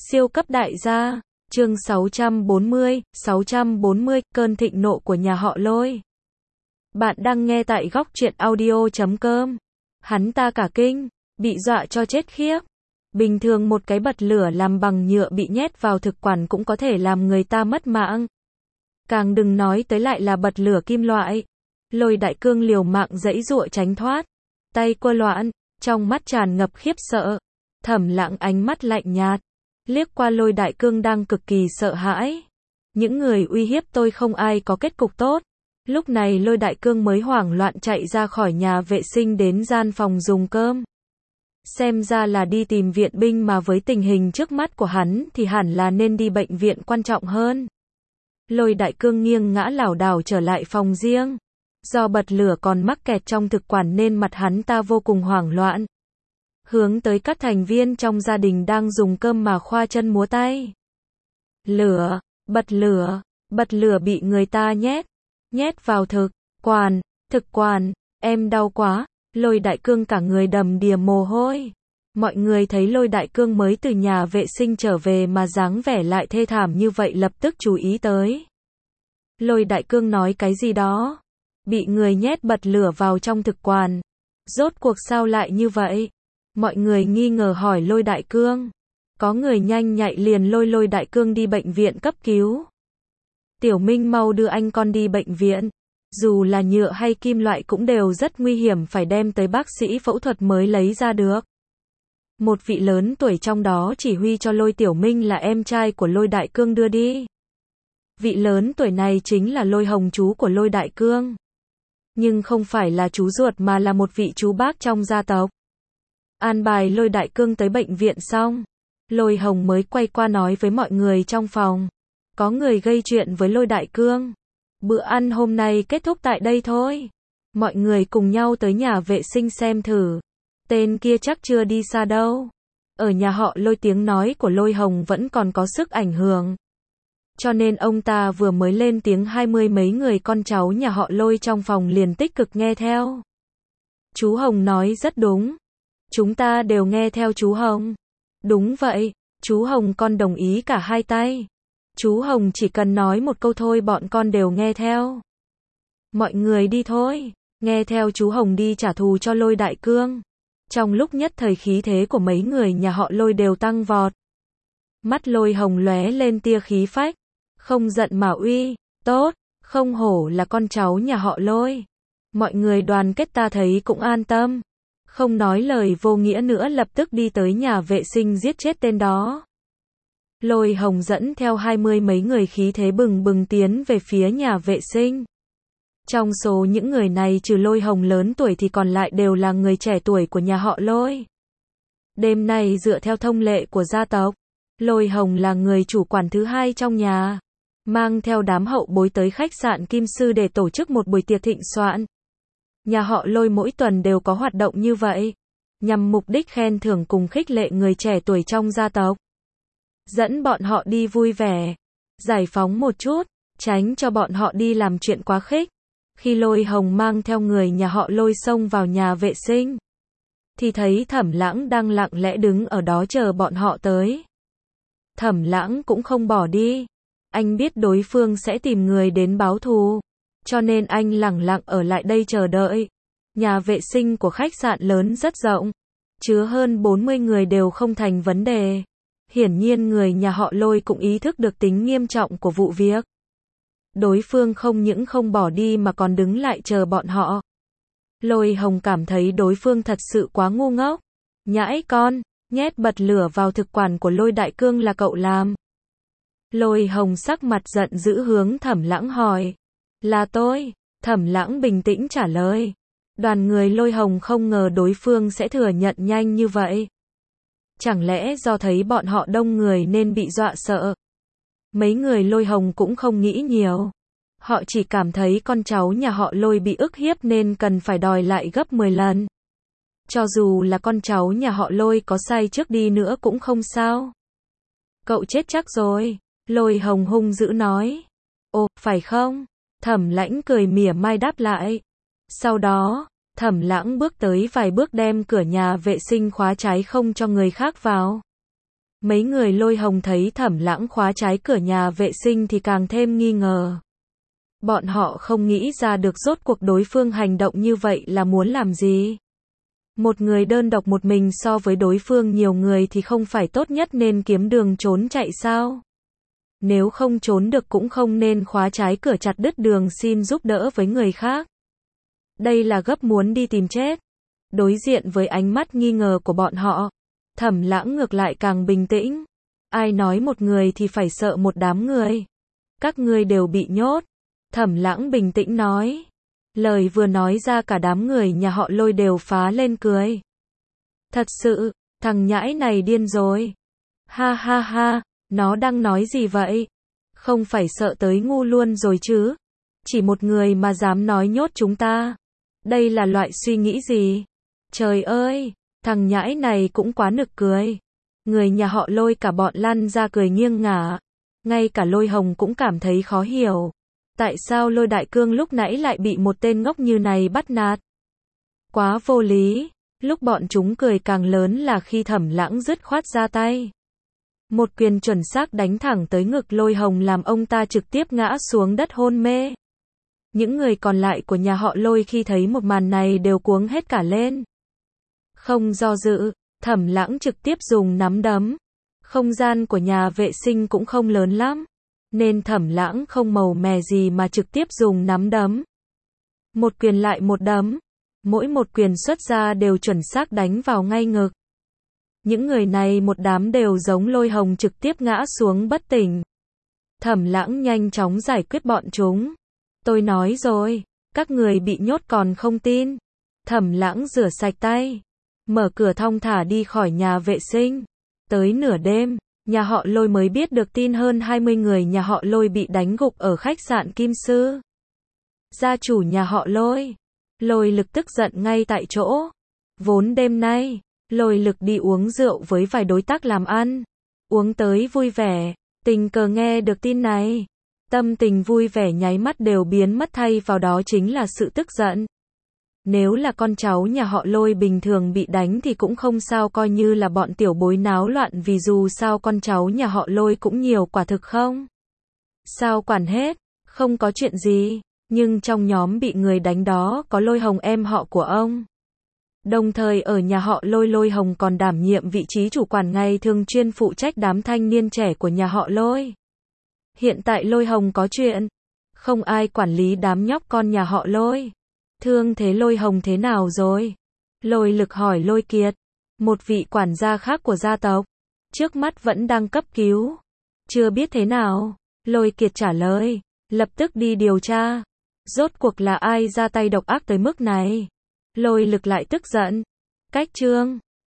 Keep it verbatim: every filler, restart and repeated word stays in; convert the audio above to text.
Siêu cấp đại gia, chương sáu trăm bốn mươi, sáu trăm bốn mươi, cơn thịnh nộ của nhà họ Lôi. Bạn đang nghe tại góc truyện audio chấm com. Hắn ta cả kinh, bị dọa cho chết khiếp. Bình thường một cái bật lửa làm bằng nhựa bị nhét vào thực quản cũng có thể làm người ta mất mạng. Càng đừng nói tới lại là bật lửa kim loại. Lôi Đại Cương liều mạng giãy giụa tránh thoát, tay quơ loạn, trong mắt tràn ngập khiếp sợ. Thẩm Lãng ánh mắt lạnh nhạt, liếc qua Lôi Đại Cương đang cực kỳ sợ hãi. Những người uy hiếp tôi không ai có kết cục tốt. Lúc này Lôi Đại Cương mới hoảng loạn chạy ra khỏi nhà vệ sinh đến gian phòng dùng cơm. Xem ra là đi tìm viện binh mà với tình hình trước mắt của hắn thì hẳn là nên đi bệnh viện quan trọng hơn. Lôi Đại Cương nghiêng ngã lảo đảo trở lại phòng riêng. Do bật lửa còn mắc kẹt trong thực quản nên mặt hắn ta vô cùng hoảng loạn. Hướng tới các thành viên trong gia đình đang dùng cơm mà khoa chân múa tay. Lửa, bật lửa, bật lửa bị người ta nhét, nhét vào thực quản, thực quản, em đau quá. Lôi Đại Cương cả người đầm đìa mồ hôi. Mọi người thấy Lôi Đại Cương mới từ nhà vệ sinh trở về mà dáng vẻ lại thê thảm như vậy lập tức chú ý tới. Lôi Đại Cương nói cái gì đó? Bị người nhét bật lửa vào trong thực quản. Rốt cuộc sao lại như vậy? Mọi người nghi ngờ hỏi Lôi Đại Cương. Có người nhanh nhạy liền lôi Lôi Đại Cương đi bệnh viện cấp cứu. Tiểu Minh mau đưa anh con đi bệnh viện. Dù là nhựa hay kim loại cũng đều rất nguy hiểm, phải đem tới bác sĩ phẫu thuật mới lấy ra được. Một vị lớn tuổi trong đó chỉ huy cho Lôi Tiểu Minh là em trai của Lôi Đại Cương đưa đi. Vị lớn tuổi này chính là Lôi Hồng, chú của Lôi Đại Cương. Nhưng không phải là chú ruột mà là một vị chú bác trong gia tộc. An bài Lôi Đại Cương tới bệnh viện xong, Lôi Hồng mới quay qua nói với mọi người trong phòng. Có người gây chuyện với Lôi Đại Cương. Bữa ăn hôm nay kết thúc tại đây thôi. Mọi người cùng nhau tới nhà vệ sinh xem thử. Tên kia chắc chưa đi xa đâu. Ở nhà họ Lôi tiếng nói của Lôi Hồng vẫn còn có sức ảnh hưởng. Cho nên ông ta vừa mới lên tiếng hai mươi mấy người con cháu nhà họ Lôi trong phòng liền tích cực nghe theo. Chú Hồng nói rất đúng. Chúng ta đều nghe theo chú Hồng. Đúng vậy, chú Hồng con đồng ý cả hai tay. Chú Hồng chỉ cần nói một câu thôi bọn con đều nghe theo. Mọi người đi thôi, nghe theo chú Hồng đi trả thù cho Lôi Đại Cương. Trong lúc nhất thời khí thế của mấy người nhà họ Lôi đều tăng vọt. Mắt Lôi Hồng lóe lên tia khí phách. Không giận mà uy, tốt, không hổ là con cháu nhà họ Lôi. Mọi người đoàn kết ta thấy cũng an tâm. Không nói lời vô nghĩa nữa lập tức đi tới nhà vệ sinh giết chết tên đó. Lôi Hồng dẫn theo hai mươi mấy người khí thế bừng bừng tiến về phía nhà vệ sinh. Trong số những người này trừ Lôi Hồng lớn tuổi thì còn lại đều là người trẻ tuổi của nhà họ Lôi. Đêm nay dựa theo thông lệ của gia tộc, Lôi Hồng là người chủ quản thứ hai trong nhà. Mang theo đám hậu bối tới khách sạn Kim Sư để tổ chức một buổi tiệc thịnh soạn. Nhà họ Lôi mỗi tuần đều có hoạt động như vậy, nhằm mục đích khen thưởng cùng khích lệ người trẻ tuổi trong gia tộc. Dẫn bọn họ đi vui vẻ, giải phóng một chút, tránh cho bọn họ đi làm chuyện quá khích. Khi Lôi Hồng mang theo người nhà họ Lôi xông vào nhà vệ sinh, thì thấy Thẩm Lãng đang lặng lẽ đứng ở đó chờ bọn họ tới. Thẩm Lãng cũng không bỏ đi. Anh biết đối phương sẽ tìm người đến báo thù, cho nên anh lẳng lặng ở lại đây chờ đợi. Nhà vệ sinh của khách sạn lớn rất rộng, chứa hơn bốn mươi người đều không thành vấn đề. Hiển nhiên người nhà họ Lôi cũng ý thức được tính nghiêm trọng của vụ việc. Đối phương không những không bỏ đi mà còn đứng lại chờ bọn họ. Lôi Hồng cảm thấy đối phương thật sự quá ngu ngốc. Nhãi con, nhét bật lửa vào thực quản của Lôi Đại Cương là cậu làm. Lôi Hồng sắc mặt giận dữ hướng Thẩm Lãng hỏi. Là tôi. Thẩm Lãng bình tĩnh trả lời. Đoàn người Lôi Hồng không ngờ đối phương sẽ thừa nhận nhanh như vậy. Chẳng lẽ do thấy bọn họ đông người nên bị dọa sợ? Mấy người Lôi Hồng cũng không nghĩ nhiều. Họ chỉ cảm thấy con cháu nhà họ Lôi bị ức hiếp nên cần phải đòi lại gấp mười lần. Cho dù là con cháu nhà họ Lôi có sai trước đi nữa cũng không sao. Cậu chết chắc rồi. Lôi Hồng hung dữ nói. Ồ, phải không? Thẩm Lãng cười mỉa mai đáp lại. Sau đó, Thẩm Lãng bước tới vài bước đem cửa nhà vệ sinh khóa trái không cho người khác vào. Mấy người Lôi Hồng thấy Thẩm Lãng khóa trái cửa nhà vệ sinh thì càng thêm nghi ngờ. Bọn họ không nghĩ ra được rốt cuộc đối phương hành động như vậy là muốn làm gì. Một người đơn độc một mình so với đối phương nhiều người thì không phải tốt nhất nên kiếm đường trốn chạy sao? Nếu không trốn được cũng không nên khóa trái cửa chặt đứt đường xin giúp đỡ với người khác. Đây là gấp muốn đi tìm chết. Đối diện với ánh mắt nghi ngờ của bọn họ, Thẩm Lãng ngược lại càng bình tĩnh. Ai nói một người thì phải sợ một đám người. Các ngươi đều bị nhốt. Thẩm Lãng bình tĩnh nói. Lời vừa nói ra cả đám người nhà họ Lôi đều phá lên cười. Thật sự, thằng nhãi này điên rồi. Ha ha ha, nó đang nói gì vậy? Không phải sợ tới ngu luôn rồi chứ? Chỉ một người mà dám nói nhốt chúng ta. Đây là loại suy nghĩ gì? Trời ơi, thằng nhãi này cũng quá nực cười. Người nhà họ Lôi cả bọn lăn ra cười nghiêng ngả. Ngay cả Lôi Hồng cũng cảm thấy khó hiểu. Tại sao Lôi Đại Cương lúc nãy lại bị một tên ngốc như này bắt nạt? Quá vô lý. Lúc bọn chúng cười càng lớn là khi Thẩm Lãng dứt khoát ra tay. Một quyền chuẩn xác đánh thẳng tới ngực Lôi Hồng làm ông ta trực tiếp ngã xuống đất hôn mê. Những người còn lại của nhà họ Lôi khi thấy một màn này đều cuống hết cả lên. Không do dự, Thẩm Lãng trực tiếp dùng nắm đấm. Không gian của nhà vệ sinh cũng không lớn lắm, nên Thẩm Lãng không màu mè gì mà trực tiếp dùng nắm đấm. Một quyền lại một đấm. Mỗi một quyền xuất ra đều chuẩn xác đánh vào ngay ngực. Những người này một đám đều giống Lôi Hồng trực tiếp ngã xuống bất tỉnh. Thẩm Lãng nhanh chóng giải quyết bọn chúng. Tôi nói rồi, các người bị nhốt còn không tin. Thẩm Lãng rửa sạch tay, mở cửa thong thả đi khỏi nhà vệ sinh. Tới nửa đêm, nhà họ Lôi mới biết được tin hơn hai mươi người nhà họ Lôi bị đánh gục ở khách sạn Kim Sư. Gia chủ nhà họ Lôi, Lôi Lực tức giận ngay tại chỗ. Vốn đêm nay, Lôi Lực đi uống rượu với vài đối tác làm ăn. Uống tới vui vẻ, tình cờ nghe được tin này. Tâm tình vui vẻ nháy mắt đều biến mất, thay vào đó chính là sự tức giận. Nếu là con cháu nhà họ Lôi bình thường bị đánh thì cũng không sao, coi như là bọn tiểu bối náo loạn, vì dù sao con cháu nhà họ Lôi cũng nhiều, quả thực không sao quản hết, không có chuyện gì. Nhưng trong nhóm bị người đánh đó có Lôi Hồng, em họ của ông. Đồng thời ở nhà họ Lôi, Lôi Hồng còn đảm nhiệm vị trí chủ quản, ngày thường chuyên phụ trách đám thanh niên trẻ của nhà họ Lôi. Hiện tại Lôi Hồng có chuyện, không ai quản lý đám nhóc con nhà họ Lôi. Thương thế Lôi Hồng thế nào rồi? Lôi Lực hỏi Lôi Kiệt, một vị quản gia khác của gia tộc. Trước mắt vẫn đang cấp cứu. Chưa biết thế nào. Lôi Kiệt trả lời, lập tức đi điều tra. Rốt cuộc là ai ra tay độc ác tới mức này? Lôi Lực lại tức giận. Cách chương